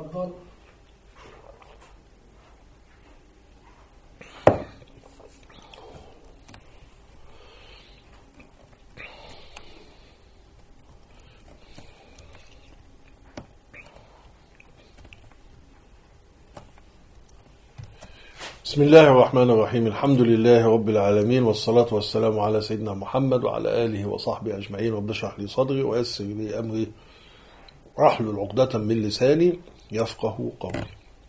تفضل. بسم الله الرحمن الرحيم. الحمد لله رب العالمين، والصلاة والسلام على سيدنا محمد وعلى آله وصحبه أجمعين. رب اشرح لي صدري ويسر لي أمري واحلل عقدة من لساني يفقه قولي.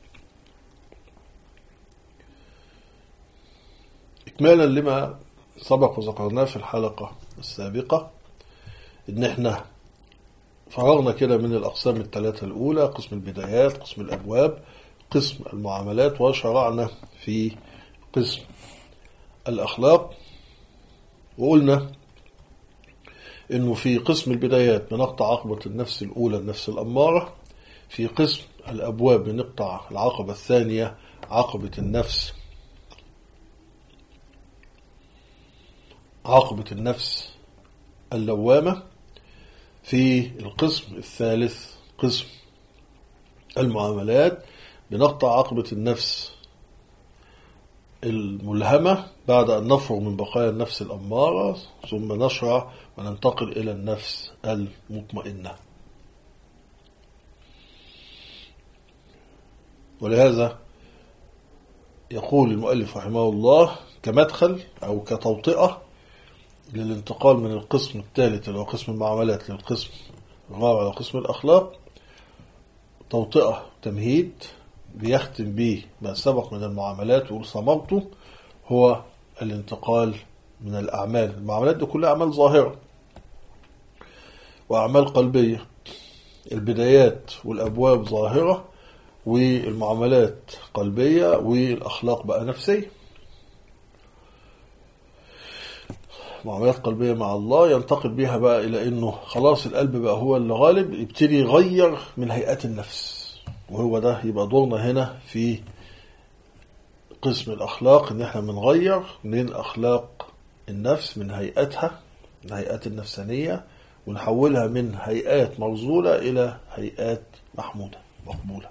إكمالا لما سبق وذكرناه في الحلقة السابقة، إن احنا فرغنا كده من الأقسام الثلاثة الأولى: قسم البدايات، قسم الأبواب، قسم المعاملات، وشرعنا في قسم الأخلاق. وقلنا إنه في قسم البدايات بنقطع عقبة النفس الأولى، النفس الأمارة. في قسم الأبواب بنقطع العقبة الثانية، عقبة النفس اللوامة. في القسم الثالث قسم المعاملات بنقطع عقبة النفس الملهمة بعد أن نفرغ من بقايا النفس الأمارة، ثم نشرع وننتقل إلى النفس المطمئنة. ولهذا يقول المؤلف رحمه الله كمدخل أو كتوطئة للانتقال من القسم الثالث اللي هو قسم المعاملات للقسم الرابع اللي هو قسم الأخلاق، توطئة تمهيد بيختم به ما سبق من المعاملات، ويقول ثمرته هو الانتقال من الأعمال. المعاملات دي كلها أعمال ظاهرة وأعمال قلبية. البدايات والأبواب ظاهرة، والمعاملات قلبية، والأخلاق بقى نفسية. معاملات قلبية مع الله ينتقل بها بقى إلى إنه خلاص القلب بقى هو اللي غالب، يبتدي يغير من هيئات النفس. وهو ده يبقى دورنا هنا في قسم الأخلاق، إن احنا بنغير من أخلاق النفس، من هيئتها، من هيئات النفسانية، ونحولها من هيئات مرذولة إلى هيئات محمودة مقبولة.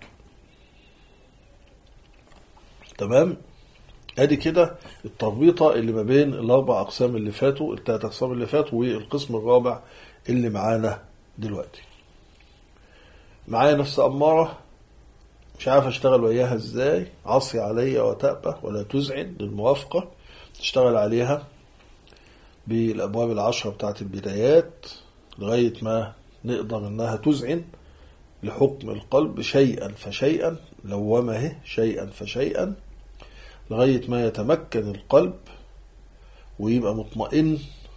تمام؟ ادي كده التربيطة اللي ما بين الاربع اقسام اللي فاتوا، الثلاث اقسام اللي فاتوا، والقسم الرابع اللي معانا دلوقتي. معايا نفس امارة مش عارف اشتغل وياها ازاي، عصي عليا وتأبى ولا تزعن للموافقة. تشتغل عليها بالابواب 10 بتاعت البدايات لغاية ما نقدر انها تزعن لحكم القلب شيئا فشيئا، لومه شيئا فشيئا، لغاية ما يتمكن القلب ويبقى مطمئن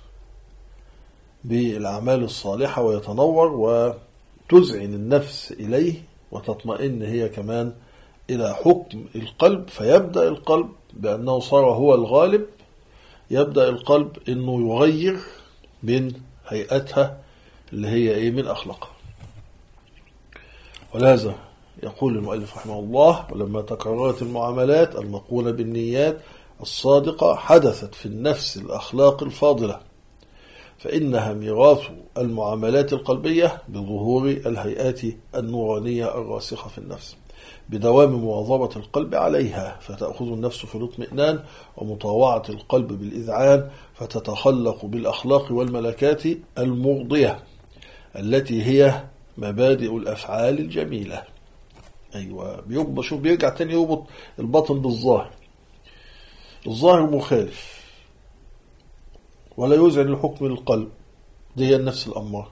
بالأعمال الصالحة ويتنور، وتزعن النفس إليه وتطمئن هي كمان إلى حكم القلب. فيبدأ القلب بأنه صار هو الغالب، يبدأ القلب أنه يغير من هيئتها اللي هي من أخلاقها. ولهذا يقول المؤلف رحمه الله: ولما تكررت المعاملات المقولة بالنيات الصادقة حدثت في النفس الأخلاق الفاضلة، فإنها ميراث المعاملات القلبية بظهور الهيئات النورانية الراسخة في النفس بدوام مواظبة القلب عليها، فتأخذ النفس في الاطمئنان ومطاوعة القلب بالإذعان، فتتخلق بالأخلاق والملكات المرضية التي هي مبادئ الأفعال الجميلة. أيوة، بيرجع تاني يربط الباطن بالظاهر. الظاهر مخالف ولا يزعن لحكم القلب، دي هي النفس الأمارة.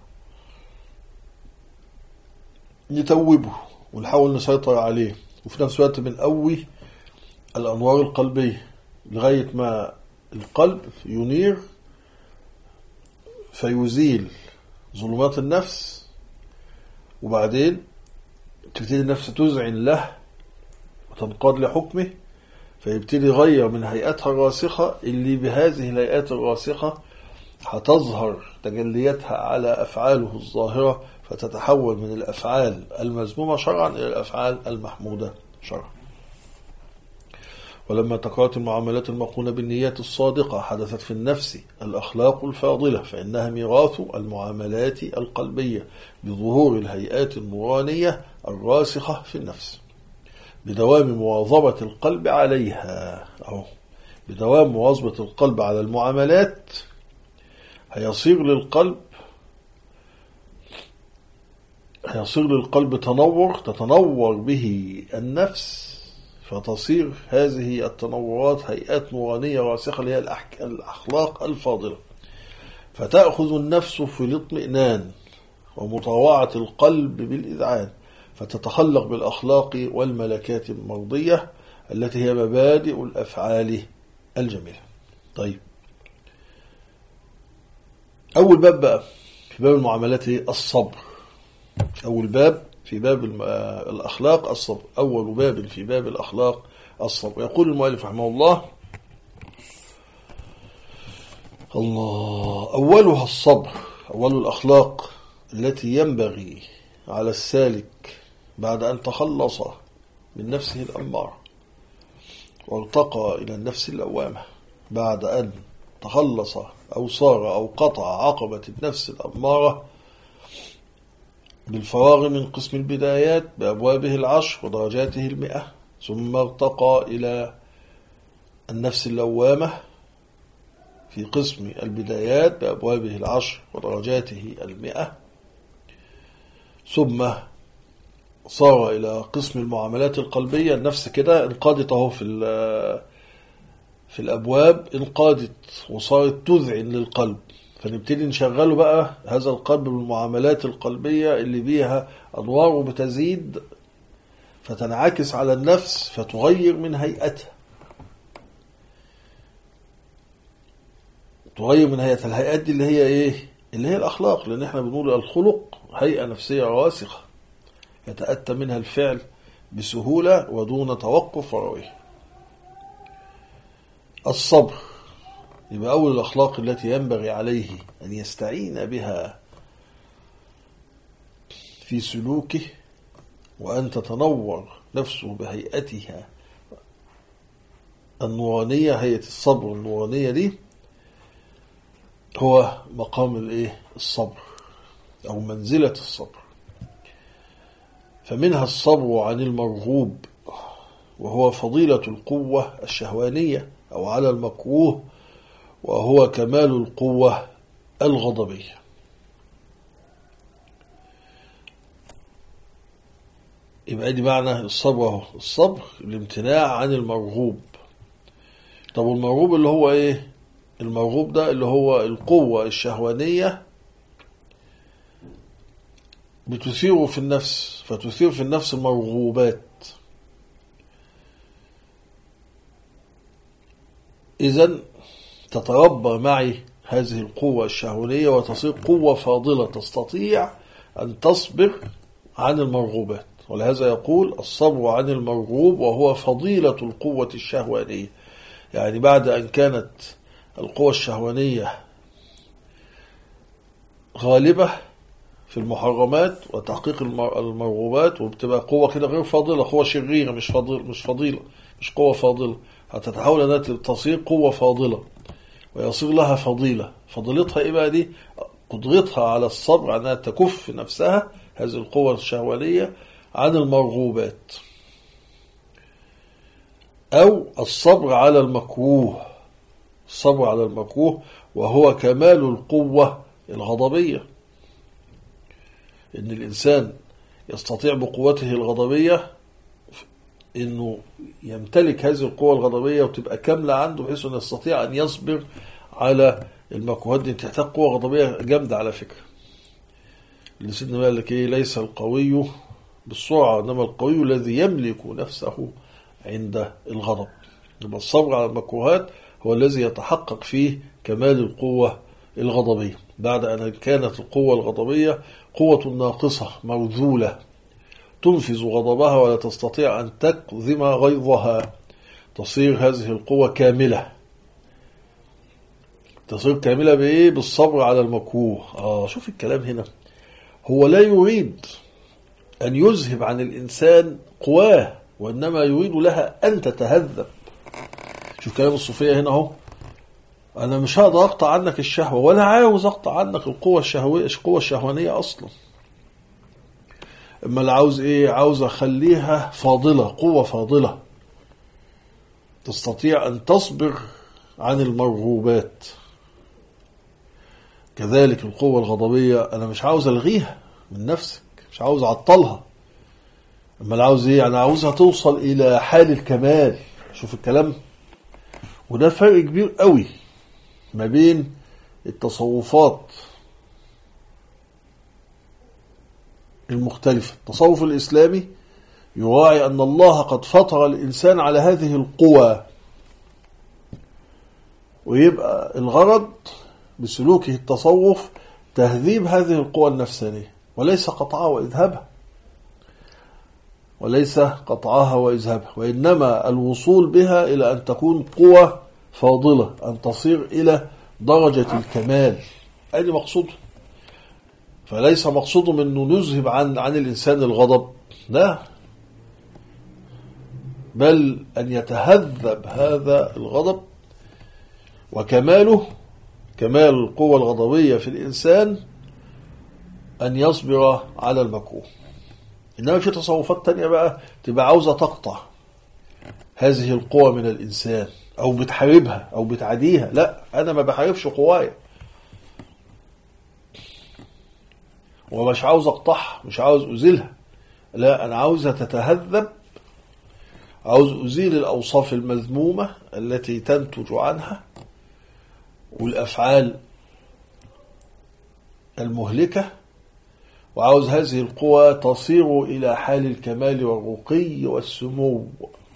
نتوبه ونحاول نسيطر عليه، وفي نفس الوقت بنقوي الأنوار القلبية لغاية ما القلب ينير فيزيل ظلمات النفس، وبعدين تبتدي النفس تزعن له وتنقاد لحكمه، فيبتدي يغير من هيئتها الراسخة اللي بهذه الهيئات الراسخة هتظهر تجلياتها على أفعاله الظاهرة، فتتحول من الأفعال المذمومة شرعا إلى الأفعال المحمودة شرعا. ولما تكررت المعاملات المقرونة بالنيات الصادقة حدثت في النفس الأخلاق الفاضلة، فإنها ميراث المعاملات القلبية بظهور الهيئات النورانية الراسخة في النفس بدوام مواظبة القلب عليها. بدوام مواظبة القلب على المعاملات هيصير للقلب تتنور به النفس، فتصير هذه التنورات هيئات نورانية راسخة اللي هي الأخلاق الفاضلة، فتأخذ النفس في الاطمئنان ومطاوعة القلب بالإذعان، فتتخلق بالأخلاق والملكات المرضية التي هي مبادئ الأفعال الجميلة. طيب، أول باب بقى في باب المعاملات الصبر. أول باب في باب الأخلاق الصبر. أول باب في باب الأخلاق الصبر. يقول المؤلف رحمه الله: أولها الصبر. أول الأخلاق التي ينبغي على السالك بعد أن تخلص من نفسه الأمارة وارتقى إلى النفس اللوامة، بعد أن تخلص أو صار أو قطع عقبة النفس الأمارة بالفراغ من قسم البدايات بأبوابه 10 ودرجاته 100، ثم ارتقى إلى النفس اللوامة في قسم البدايات بأبوابه 10 ودرجاته 100، ثم صار إلى قسم المعاملات القلبية. النفس كده انقادت اهو في الأبواب، انقادت وصارت تذعن للقلب، فنبتدي نشغله بقى هذا القلب بالمعاملات القلبية اللي بيها أنواره بتزيد فتنعكس على النفس فتغير من هيئتها، تغير من هيئة الهيئات دي اللي هي ايه؟ اللي هي الأخلاق، لأن احنا بنقول الخلق هيئة نفسية راسخة يتأتى منها الفعل بسهولة ودون توقف ورويه. الصبر يبقى أول الأخلاق التي ينبغي عليه أن يستعين بها في سلوكه وأن تتنور نفسه بهيئتها النورانية، هيئة الصبر النورانية دي، هو مقام الصبر أو منزلة الصبر. فمنها الصبر عن المرغوب وهو فضيلة القوة الشهوانية، أو على المكروه وهو كمال القوة الغضبية. يبقى دي معنى الصبر. الصبر الامتناع عن المرغوب. طب المرغوب اللي هو ايه؟ المرغوب ده اللي هو القوة الشهوانية بتثير في النفس، فتثير في النفس المرغوبات. إذن تتربى معي هذه القوة الشهوانية وتصير قوة فاضلة تستطيع أن تصبر عن المرغوبات. ولهذا يقول الصبر عن المرغوب وهو فضيلة القوة الشهوانية. يعني بعد أن كانت القوة الشهوانية غالبة في المحرمات وتحقيق المرغوبات، وبتبقى قوة كده غير فاضلة، قوة شريرة مش فضيلة، مش قوة فاضلة، هتتحول أنها تصير قوة فاضلة ويصير لها فضيلة. فضيلتها إيه بقى دي؟ قدرتها على الصبر أنها تكف نفسها هذه القوة الشهوانية عن المرغوبات، أو الصبر على المكروه. الصبر على المكروه وهو كمال القوة الغضبية، إن الإنسان يستطيع بقوته الغضبية إنه يمتلك هذه القوة الغضبية وتبقى كاملة عنده، بحيث أنه يستطيع أن يصبر على المكروهات دي. تحتاج قوة غضبية جامدة على فكرة. اللي سيدنا قال لك إيه؟ ليس القوي بالسرعة، إنما القوي الذي يملك نفسه عند الغضب. يبقى الصبر على المكروهات هو الذي يتحقق فيه كمال القوة الغضبية، بعد أن كانت القوة الغضبية قوة ناقصة مرذولة تنفذ غضبها ولا تستطيع أن تكظم غيظها. تصير هذه القوة كاملة. تصير كاملة بإيه؟ بالصبر على المكروه. شوف الكلام هنا، هو لا يريد أن يذهب عن الإنسان قواه، وإنما يريد لها أن تتهذب. شوف كلام الصوفية هنا اهو، أنا مش هقدر أقطع عنك الشهوة ولا عاوز أقطع عنك القوة الشهوية، القوة الشهوانية أصلا. أما اللي عاوز إيه؟ عاوز أخليها فاضلة، قوة فاضلة تستطيع أن تصبر عن المرغوبات. كذلك القوة الغضبية أنا مش عاوز ألغيها من نفسك، مش عاوز أعطلها. أما اللي عاوز إيه؟ أنا عاوزها توصل إلى حال الكمال. شوف الكلام، وده فرق كبير قوي ما بين التصوفات المختلفة. التصوف الإسلامي يراعي أن الله قد فطر الإنسان على هذه القوى، ويبقى الغرض بسلوكه التصوف تهذيب هذه القوى النفسانية، وليس قطعها وإذهابها، وليس قطعها وإذهابها، وإنما الوصول بها إلى أن تكون قوة فاضلة، أن تصير إلى درجة الكمال. هذا مقصود. فليس مقصود أنه نذهب عن الإنسان الغضب، لا، بل أن يتهذب هذا الغضب، وكماله كمال القوة الغضبية في الإنسان أن يصبر على المكروه. إنما في تصوفات تانية بقى تبقى عاوزة تقطع هذه القوة من الإنسان، أو بتحاربها أو بتعديها. لا، أنا ما بحاربش قوايا، ومش عاوز أقطعها، مش عاوز أزيلها، لا، أنا عاوزها تتهذب، عاوز أزيل الأوصاف المذمومة التي تنتج عنها والأفعال المهلكة، وعاوز هذه القوى تصير إلى حال الكمال والرقي والسمو.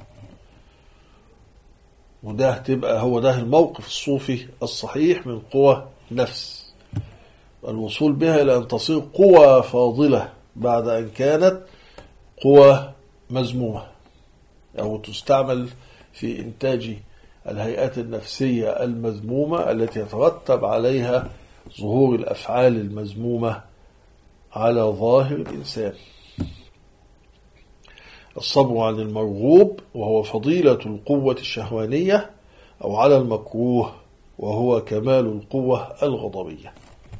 وده تبقى هو ده الموقف الصوفي الصحيح من قوى نفس، الوصول بها إلى أن تصير قوى فاضلة بعد أن كانت قوى مذمومة، أو تستعمل في إنتاج الهيئات النفسية المذمومة التي يترتب عليها ظهور الأفعال المذمومة على ظاهر الإنسان. الصبر عن المرغوب وهو فضيلة القوة الشهوانية، أو على المكروه وهو كمال القوة الغضبية.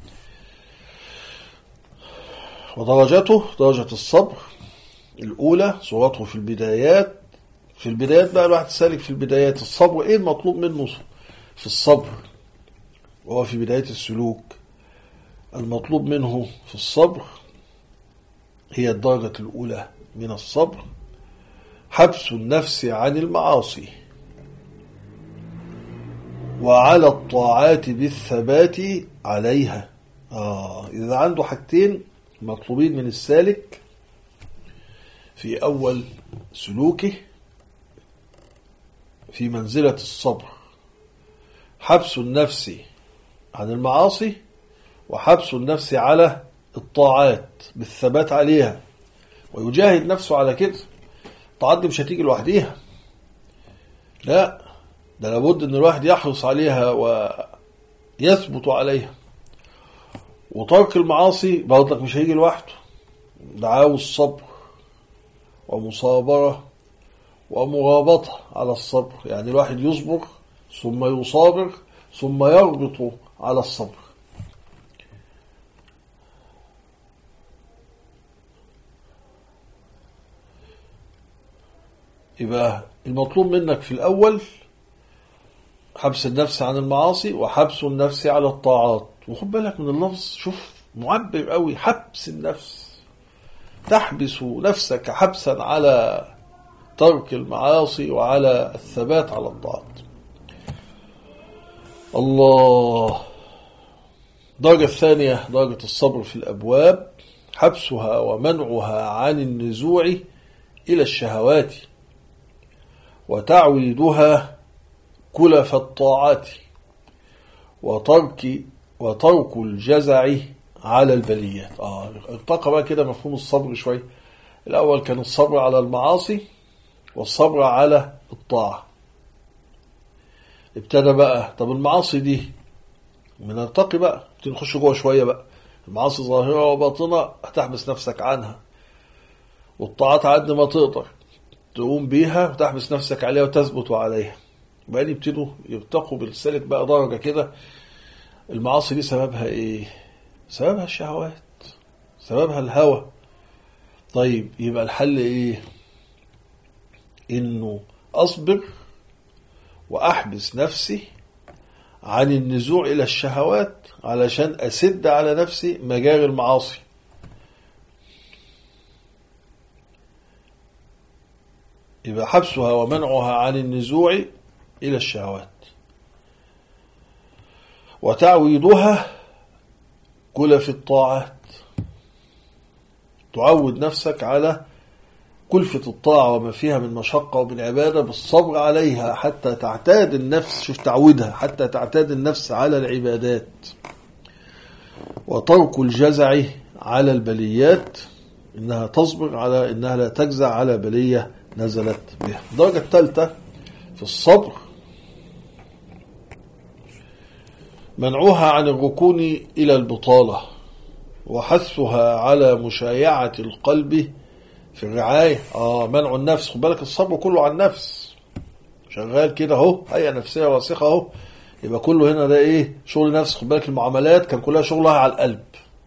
ودرجته درجة الصبر الأولى صورته في البدايات. في البدايات بقى الواحد سالك في البدايات الصبر، إيه المطلوب منه في الصبر؟ وهو في بداية السلوك المطلوب منه في الصبر هي الدرجة الأولى من الصبر، حبس النفس عن المعاصي وعلى الطاعات بالثبات عليها. إذا عنده حاجتين مطلوبين من السالك في أول سلوكه في منزلة الصبر: حبس النفس عن المعاصي، وحبس النفس على الطاعات بالثبات عليها، ويجاهد نفسه على كده. الطاعات دي مش هتيجي لوحديها، لا، ده لابد ان الواحد يحرص عليها ويثبت عليها. وترك المعاصي برضك مش هيجي لوحده، ده عاوز صبر ومصابرة ومرابطة على الصبر. يعني الواحد يصبر ثم يصابر ثم يربط على الصبر. يبقى المطلوب منك في الأول حبس النفس عن المعاصي وحبس النفس على الطاعات. وخد بالك من اللفظ، شوف معبر قوي، حبس النفس، تحبس نفسك حبسا على ترك المعاصي وعلى الثبات على الطاعات. الله. الدرجة الثانية درجة الصبر في الأبواب، حبسها ومنعها عن النزوع إلى الشهوات وتعويدها كلف الطاعات وترك الجزع على البليات. ارتقى بقى كده مفهوم الصبر شوي. الأول كان الصبر على المعاصي والصبر على الطاعة. ابتدى بقى طب المعاصي دي بنرتقي بقى، نخش جوه شوية بقى. المعاصي ظاهرة وباطنة هتحبس نفسك عنها، والطاعات قد ما تقدر تقوم بيها وتحبس نفسك عليها وتثبت عليها. وبعدين يبتدوا يرتقوا بالسلك بقى درجة كده. المعاصي دي سببها ايه؟ سببها الشهوات، سببها الهوى. طيب يبقى الحل ايه؟ انه اصبر واحبس نفسي عن النزوع الى الشهوات علشان اسد على نفسي مجاري المعاصي. يبقى حبسها ومنعها عن النزوع الى الشهوات، وتعويضها كلف الطاعات. تعود نفسك على كلفة الطاعة وما فيها من مشقة ومن عبادة بالصبر عليها حتى تعتاد النفس. شوف تعودها حتى تعتاد النفس على العبادات. وترك الجزع على البليات، إنها تصبر على إنها لا تجزع على بلية نزلت بها. الدرجة الثالثة في الصبر منعها عن الركون إلى البطالة، وحثها على مشايعة القلب في الرعاية. منع النفس. خد بالك الصبر كله عن النفس، شغال كده اهو، هيئة نفسية واسخة اهو. يبقى كله هنا ده ايه؟ شغل نفس. خد بالك المعاملات كان كلها شغلها على القلب.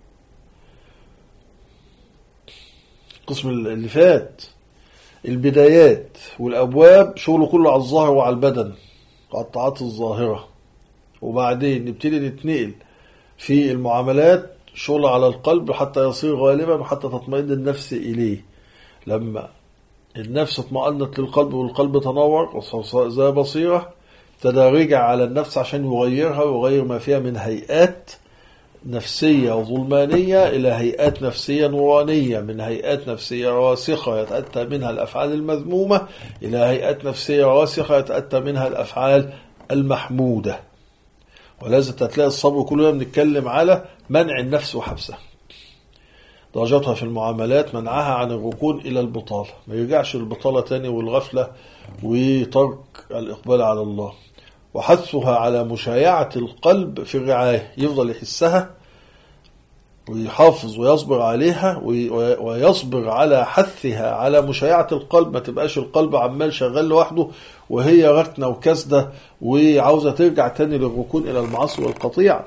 القسم اللي فات البدايات والابواب شغله كله على الظاهر وعلى البدن، على الطاعات الظاهرة. وبعدين نبتدي نتنقل في المعاملات شغل على القلب حتى يصير غالبا وحتى تطمئن النفس إليه. لما النفس اطمأنت للقلب والقلب تنور وصار زي بصيرة، ابتدى رجع على النفس عشان يغيرها ويغير ما فيها من هيئات نفسية وظلمانية إلى هيئات نفسية نورانية، من هيئات نفسية راسخة يتأتى منها الأفعال المذمومة إلى هيئات نفسية راسخة يتأتى منها الأفعال المحمودة. ولازم تلاقي الصبر كلنا بنتكلم على منع النفس وحبسها. درجاتها في المعاملات منعها عن الركون إلى البطالة، ما يرجعش البطالة تاني والغفلة وترك الإقبال على الله. وحثها على مشايعة القلب في الرعاية، يفضل يحسها ويحافظ ويصبر عليها ويصبر على حثها على مشايعة القلب. ما تبقاش القلب عمال شغال لوحده وهي ركنة وكسدة وعاوزة ترجع تاني للركون إلى المعاصي والقطيعة.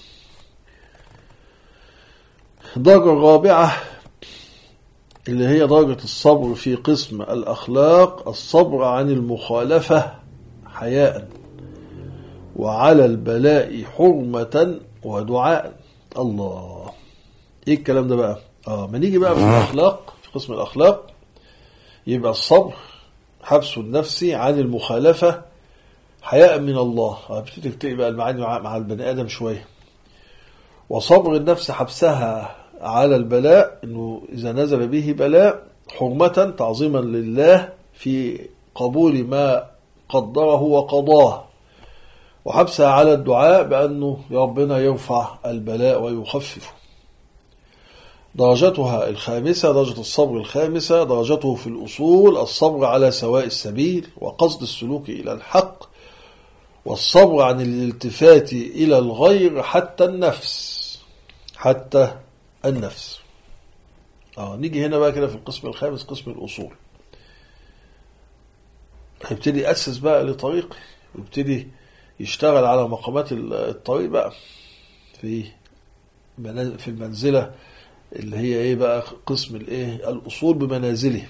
الدرجة الرابعة اللي هي درجة الصبر في قسم الأخلاق، الصبر عن المخالفة حياء، وعلى البلاء حرمة ودعاء. الله، ايه الكلام ده بقى؟ ما نيجي بقى في الأخلاق، في قسم الأخلاق، يبقى الصبر حبس النفس عن المخالفة حياء من الله. بتتكتئ بقى المعاني مع البني آدم شوية. وصبر النفس حبسها على البلاء، انه اذا نزل به بلاء حرمة تعظيما لله في قبول ما قدره وقضاه. وحبسها على الدعاء بأنه يا ربنا يرفع البلاء ويخففه. درجتها الخامسة، درجة الصبر الخامسة، درجته في الأصول الصبر على سواء السبيل وقصد السلوك إلى الحق، والصبر عن الالتفات إلى الغير حتى النفس. حتى النفس. نيجي هنا بقى كده في القسم الخامس، قسم الأصول. هيبتدي يأسس بقى لطريق، ويبتدي يشتغل على مقامات الطريق بقى في المنزلة اللي هي ايه بقى، قسم الايه الأصول بمنازله.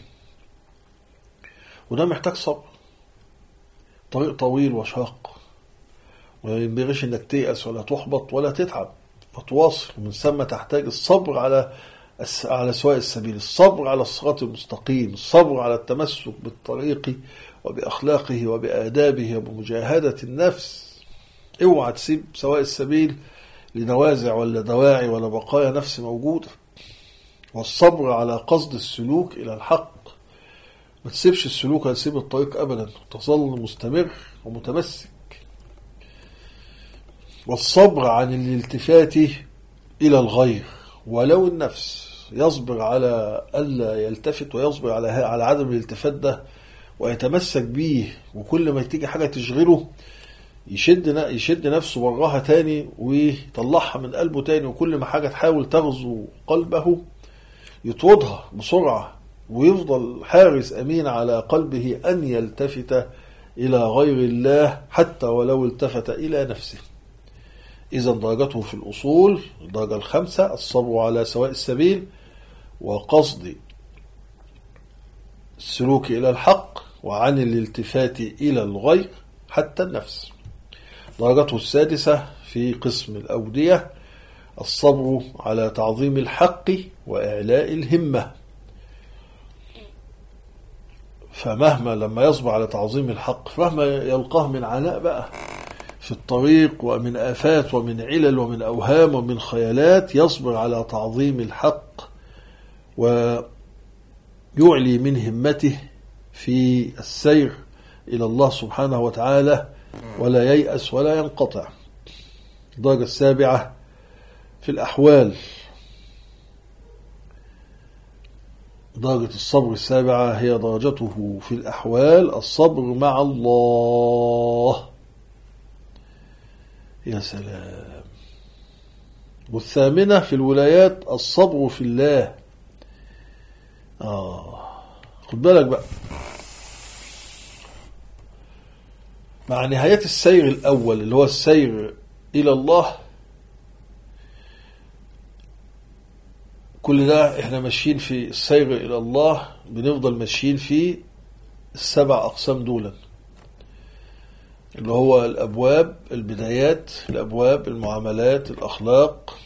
وده محتاج صبر، طريق طويل وشاق، وما ينبغيش انك تيأس ولا تحبط ولا تتعب، فتواصل. ومن ثم تحتاج الصبر على سواء السبيل، الصبر على الصراط المستقيم، الصبر على التمسك بالطريق وبأخلاقه وبآدابه وبمجاهدة النفس. اوعى تسيب سواء السبيل لنوازع ولا دواعي ولا بقايا نفس موجودة. والصبر على قصد السلوك إلى الحق، ما تسيبش السلوك، هتسيب الطريق أبدا، تظل مستمر ومتمسك. والصبر عن الالتفات إلى الغير ولو النفس، يصبر على ألا يلتفت ويصبر على عدم الالتفات ده ويتمسك بيه. وكل ما تيجي حاجة تشغله يشد نفسه براها تاني ويطلعها من قلبه تاني. وكل ما حاجة تحاول تغزو قلبه يطردها بسرعة، ويفضل حارس أمين على قلبه أن يلتفت إلى غير الله حتى ولو التفت إلى نفسه. إذا درجته في الأصول الدرجة الخامسة الصبر على سواء السبيل وقصد السلوك إلى الحق وعن الالتفات إلى الغير حتى النفس. درجته السادسة في قسم الأودية الصبر على تعظيم الحق وإعلاء الهمة. فمهما لما يصبر على تعظيم الحق مهما يلقاه من عناء بقى في الطريق ومن آفات ومن علل ومن أوهام ومن خيالات، يصبر على تعظيم الحق ويعلي من همته في السير إلى الله سبحانه وتعالى ولا ييأس ولا ينقطع. الدرجة السابعة في الأحوال، درجة الصبر السابعة هي درجته في الأحوال الصبر مع الله. يا سلام. والثامنة في الولايات الصبر في الله. خد بالك بقى، مع نهاية السير الأول اللي هو السير إلى الله، كل ده احنا ماشيين في السير إلى الله، بنفضل ماشيين في السبع أقسام دولا اللي هو الأبواب، البدايات، الأبواب، المعاملات، الأخلاق،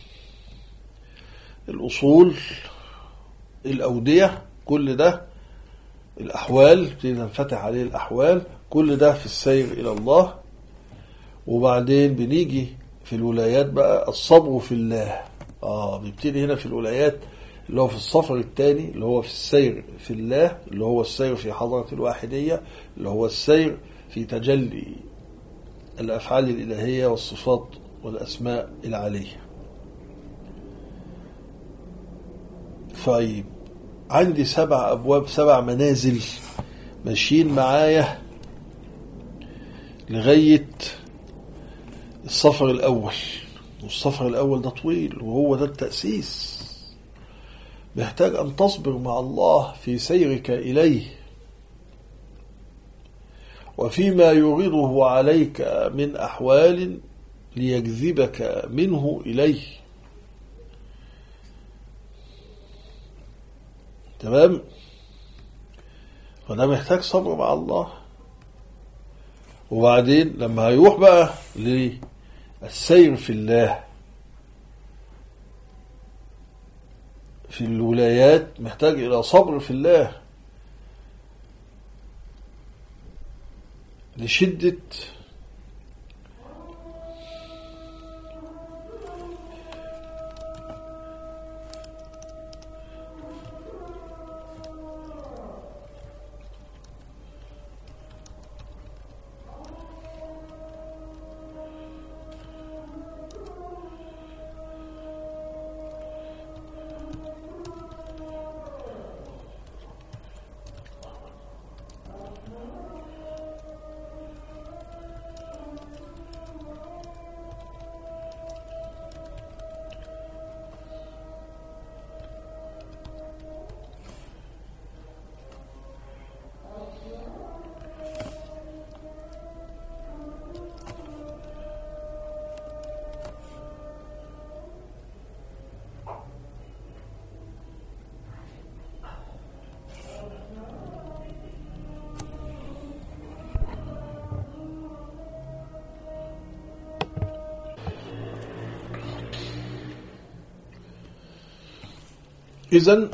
الأصول، الأودية، كل ده الأحوال تنفتح عليه الأحوال، كل ده في السير إلى الله. وبعدين بنيجي في الولايات بقى الصبر في الله. بيبتدي هنا في الولايات اللي هو في السفر الثاني اللي هو في السير في الله، اللي هو السير في حضرة الواحدية، اللي هو السير في تجلي الأفعال الإلهية والصفات والأسماء العالية. طيب، عندي 7 أبواب، 7 منازل ماشيين معايا لغاية السفر الأول. والسفر الأول ده طويل وهو ده التأسيس، محتاج أن تصبر مع الله في سيرك إليه وفيما يريده عليك من أحوال ليجذبك منه إليه. تمام؟ فده محتاج صبر مع الله. وبعدين لما هيروح بقى للسير في الله في الولايات، محتاج إلى صبر في الله لشدة إذن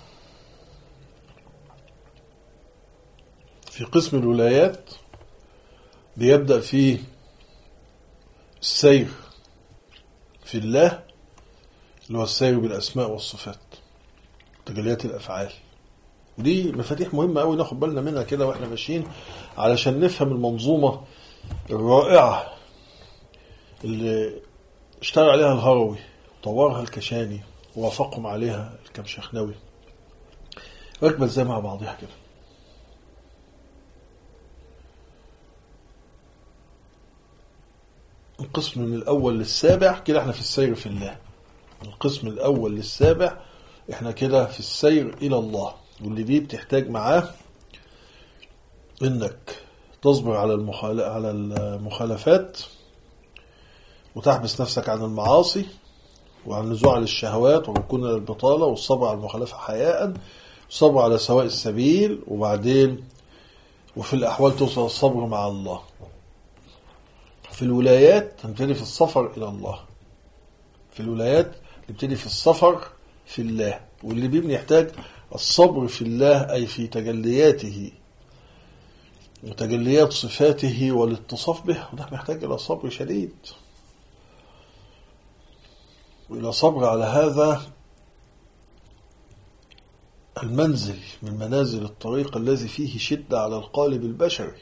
في قسم الولايات بيبدأ فيه السير في الله اللي هو السير بالأسماء والصفات تجليات الأفعال. ودي مفاتيح مهمة أوي ناخد بالنا منها كده وإحنا ماشيين علشان نفهم المنظومة الرائعة اللي اشتغل عليها الهروي وطورها الكشاني ووافقهم عليها الكمشخناوي، ركبة ازاي مع بعضها كده. القسم من الأول للسابع كده احنا في السير في الله. القسم الأول للسابع احنا كده في السير إلى الله، واللي دي بتحتاج معاه انك تصبر على المخالفات، وتحبس نفسك عن المعاصي وعن النزوع للشهوات والركون إلى البطالة، والصبر على المخالفة حياء، والصبر على سواء السبيل، وبعدين وفي الأحوال توصل الصبر مع الله. في الولايات تبتدي في السفر إلى الله، في الولايات نبتدي في السفر في الله، واللي بيبني يحتاج الصبر في الله، أي في تجلياته وتجليات صفاته والاتصاف به، وده محتاج إلى صبر شديد وإلى صبر على هذا المنزل من منازل الطريق الذي فيه شدة على القالب البشري.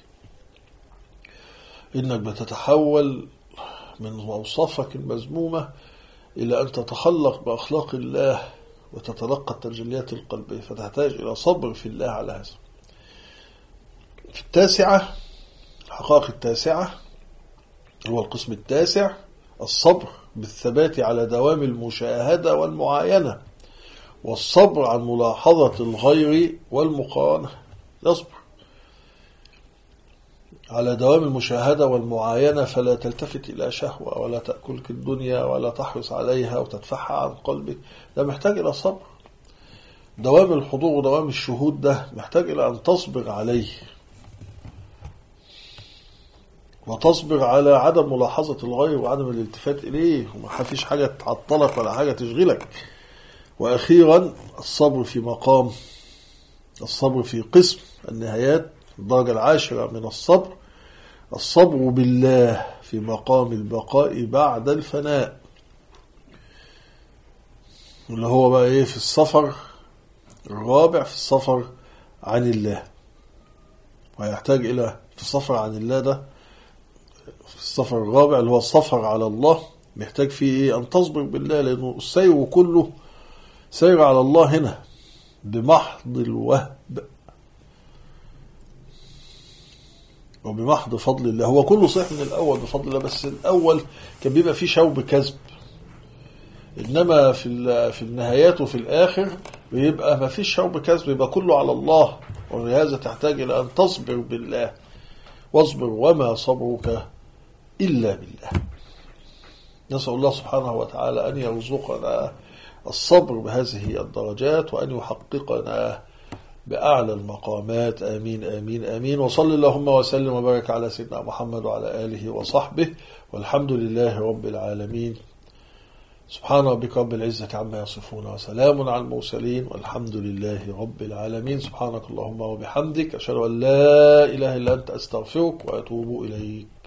إنك بتتحول من أوصافك المذمومة إلى أن تتخلق بأخلاق الله وتتلقى التجليات القلبية، فتحتاج إلى صبر في الله على هذا. في التاسعة، الحقائق التاسعة هو القسم التاسع، الصبر بالثبات على دوام المشاهدة والمعاينة، والصبر عن ملاحظة الغير والمقارنة. يصبر على دوام المشاهدة والمعاينة، فلا تلتفت إلى شهوة ولا تأكلك الدنيا ولا تحرص عليها وتدفعها عن قلبك. ده محتاج إلى صبر. دوام الحضور ودوام الشهود ده محتاج إلى أن تصبر عليه، وتصبر على عدم ملاحظة الغير وعدم الالتفات إليه، وما فيش حاجة تعطلك ولا حاجة تشغلك. وأخيرا الصبر في مقام، الصبر في قسم النهايات، الدرجة العاشرة من الصبر، الصبر بالله في مقام البقاء بعد الفناء، اللي هو بقى إيه؟ في السفر الرابع، في السفر عن الله. ويحتاج إلى في السفر عن الله ده، في السفر الرابع اللي هو السفر على الله، محتاج فيه إيه؟ أن تصبر بالله، لأنه السير كله سير على الله هنا بمحض الوهب وبمحض فضل الله. هو كله صحيح من الأول بفضل الله، بس الأول كان بيبقى فيه شوب كذب، إنما في النهايات وفي الآخر بيبقى ما فيش شوب كذب، يبقى كله على الله. ولهذا تحتاج إلى أن تصبر بالله، واصبر وما صبرك إلا بالله. نسأل الله سبحانه وتعالى أن يرزقنا الصبر بهذه الدرجات، وأن يحققنا بأعلى المقامات. آمين آمين آمين. وصل اللهم وسلم وبارك على سيدنا محمد وعلى آله وصحبه، والحمد لله رب العالمين. سبحان ربك رب العزة عما يصفون، وسلام على المرسلين، والحمد لله رب العالمين. سبحانك اللهم وبحمدك، أشهد أن لا إله إلا أنت، أستغفرك وأتوب إليك.